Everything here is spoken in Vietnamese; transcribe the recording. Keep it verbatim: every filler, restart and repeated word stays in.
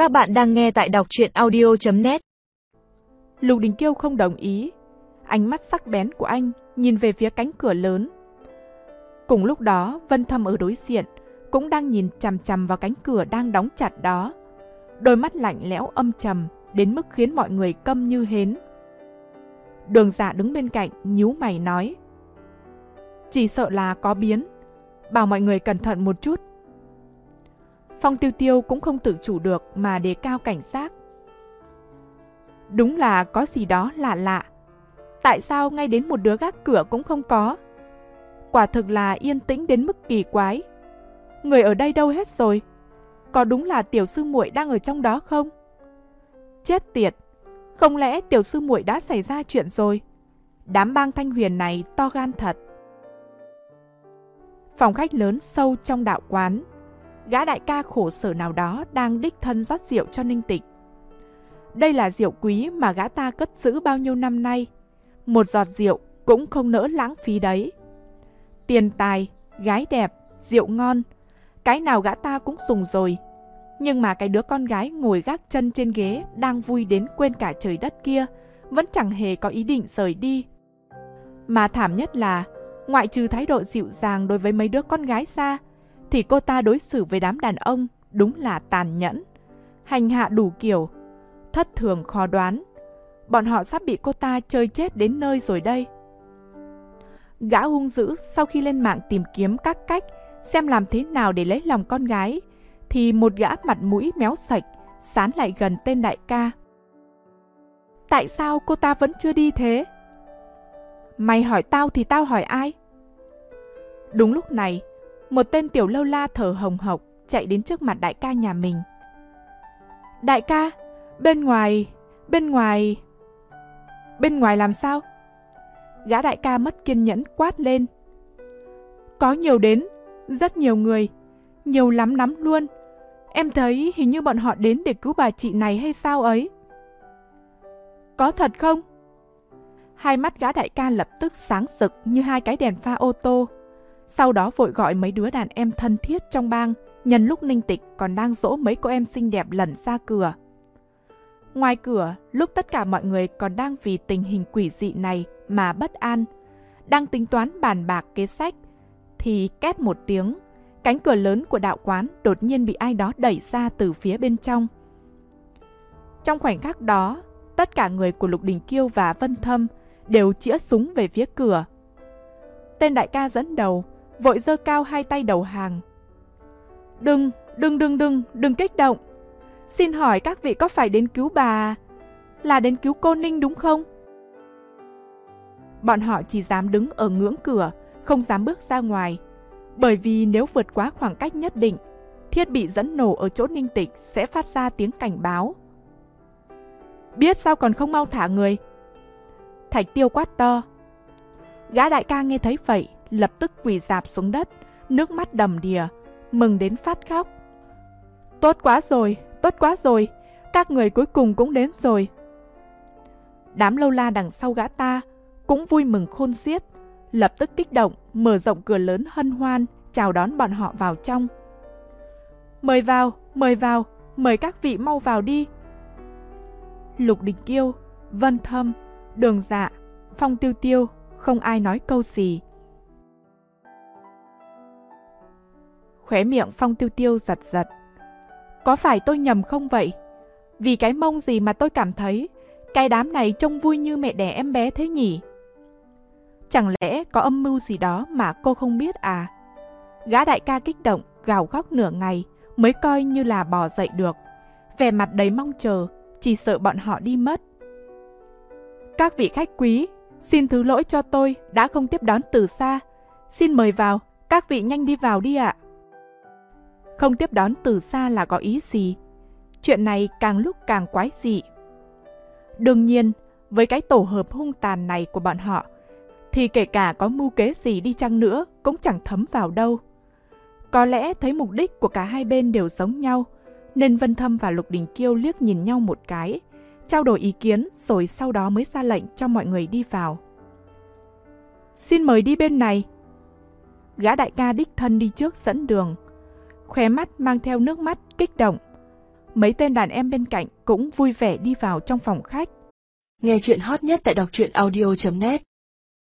Các bạn đang nghe tại đọc truyện audio chấm net. Lục Đình Kiêu không đồng ý. Ánh mắt sắc bén của anh nhìn về phía cánh cửa lớn. Cùng lúc đó, Vân Thâm ở đối diện cũng đang nhìn chằm chằm vào cánh cửa đang đóng chặt đó. Đôi mắt lạnh lẽo âm trầm đến mức khiến mọi người câm như hến. Đường Dạ đứng bên cạnh nhíu mày nói: chỉ sợ là có biến, bảo mọi người cẩn thận một chút. Phong Tiêu Tiêu cũng không tự chủ được mà đề cao cảnh giác. Đúng là có gì đó lạ lạ. Tại sao ngay đến một đứa gác cửa cũng không có? Quả thực là yên tĩnh đến mức kỳ quái. Người ở đây đâu hết rồi? Có đúng là tiểu sư muội đang ở trong đó không? Chết tiệt! Không lẽ tiểu sư muội đã xảy ra chuyện rồi? Đám bang Thanh Huyền này to gan thật. Phòng khách lớn sâu trong đạo quán, gã đại ca khổ sở nào đó đang đích thân rót rượu cho Ninh Tịch. Đây là rượu quý mà gã ta cất giữ bao nhiêu năm nay. Một giọt rượu cũng không nỡ lãng phí đấy. Tiền tài, gái đẹp, rượu ngon, cái nào gã ta cũng dùng rồi. Nhưng mà cái đứa con gái ngồi gác chân trên ghế đang vui đến quên cả trời đất kia vẫn chẳng hề có ý định rời đi. Mà thảm nhất là, ngoại trừ thái độ dịu dàng đối với mấy đứa con gái ra, thì cô ta đối xử với đám đàn ông đúng là tàn nhẫn, hành hạ đủ kiểu, thất thường khó đoán. Bọn họ sắp bị cô ta chơi chết đến nơi rồi đây. Gã hung dữ sau khi lên mạng tìm kiếm các cách xem làm thế nào để lấy lòng con gái, thì một gã mặt mũi méo sạch sán lại gần tên đại ca. Tại sao cô ta vẫn chưa đi thế? Mày hỏi tao thì tao hỏi ai? Đúng lúc này, một tên tiểu lâu la thở hồng hộc chạy đến trước mặt đại ca nhà mình. Đại ca, bên ngoài, bên ngoài... Bên ngoài làm sao? Gã đại ca mất kiên nhẫn quát lên. Có nhiều đến, rất nhiều người, nhiều lắm lắm luôn. Em thấy hình như bọn họ đến để cứu bà chị này hay sao ấy. Có thật không? Hai mắt gã đại ca lập tức sáng rực như hai cái đèn pha ô tô. Sau đó vội gọi mấy đứa đàn em thân thiết trong bang, nhân lúc Ninh Tịch còn đang dỗ mấy cô em xinh đẹp lẩn ra cửa. Ngoài cửa, lúc tất cả mọi người còn đang vì tình hình quỷ dị này mà bất an, đang tính toán bàn bạc kế sách, thì két một tiếng, cánh cửa lớn của đạo quán đột nhiên bị ai đó đẩy ra từ phía bên trong. Trong khoảnh khắc đó, tất cả người của Lục Đình Kiêu và Vân Thâm đều chĩa súng về phía cửa. Tên đại ca dẫn đầu, vội giơ cao hai tay đầu hàng. Đừng, đừng, đừng, đừng, đừng kích động. Xin hỏi các vị có phải đến cứu bà, là đến cứu cô Ninh đúng không? Bọn họ chỉ dám đứng ở ngưỡng cửa, không dám bước ra ngoài. Bởi vì nếu vượt quá khoảng cách nhất định, thiết bị dẫn nổ ở chỗ Ninh Tịch sẽ phát ra tiếng cảnh báo. Biết sao còn không mau thả người? Thạch Tiêu quát to. Gã đại ca nghe thấy vậy, lập tức quỳ rạp xuống đất, nước mắt đầm đìa, mừng đến phát khóc. Tốt quá rồi, tốt quá rồi, các người cuối cùng cũng đến rồi. Đám lâu la đằng sau gã ta cũng vui mừng khôn xiết, lập tức kích động, mở rộng cửa lớn hân hoan, chào đón bọn họ vào trong. Mời vào, mời vào, mời các vị mau vào đi. Lục Đình Kiêu, Vân Thâm, Đường Dạ, Phong Tiêu Tiêu, không ai nói câu gì. Khóe miệng Phong Tiêu Tiêu giật giật. Có phải tôi nhầm không vậy? Vì cái mông gì mà tôi cảm thấy cái đám này trông vui như mẹ đẻ em bé thế nhỉ? Chẳng lẽ có âm mưu gì đó mà cô không biết à? Gã đại ca kích động, gào khóc nửa ngày mới coi như là bò dậy được. Vẻ mặt đầy mong chờ, chỉ sợ bọn họ đi mất. Các vị khách quý, xin thứ lỗi cho tôi đã không tiếp đón từ xa. Xin mời vào, các vị nhanh đi vào đi ạ. Không tiếp đón từ xa là có ý gì? Chuyện này càng lúc càng quái dị. Đương nhiên, với cái tổ hợp hung tàn này của bọn họ, thì kể cả có mưu kế gì đi chăng nữa cũng chẳng thấm vào đâu. Có lẽ thấy mục đích của cả hai bên đều giống nhau, nên Vân Thâm và Lục Đình Kiêu liếc nhìn nhau một cái, trao đổi ý kiến rồi sau đó mới ra lệnh cho mọi người đi vào. Xin mời đi bên này. Gã đại ca đích thân đi trước dẫn đường, khóe mắt mang theo nước mắt kích động. Mấy tên đàn em bên cạnh cũng vui vẻ đi vào trong phòng khách. Nghe chuyện hot nhất tại đọc truyện audio chấm net.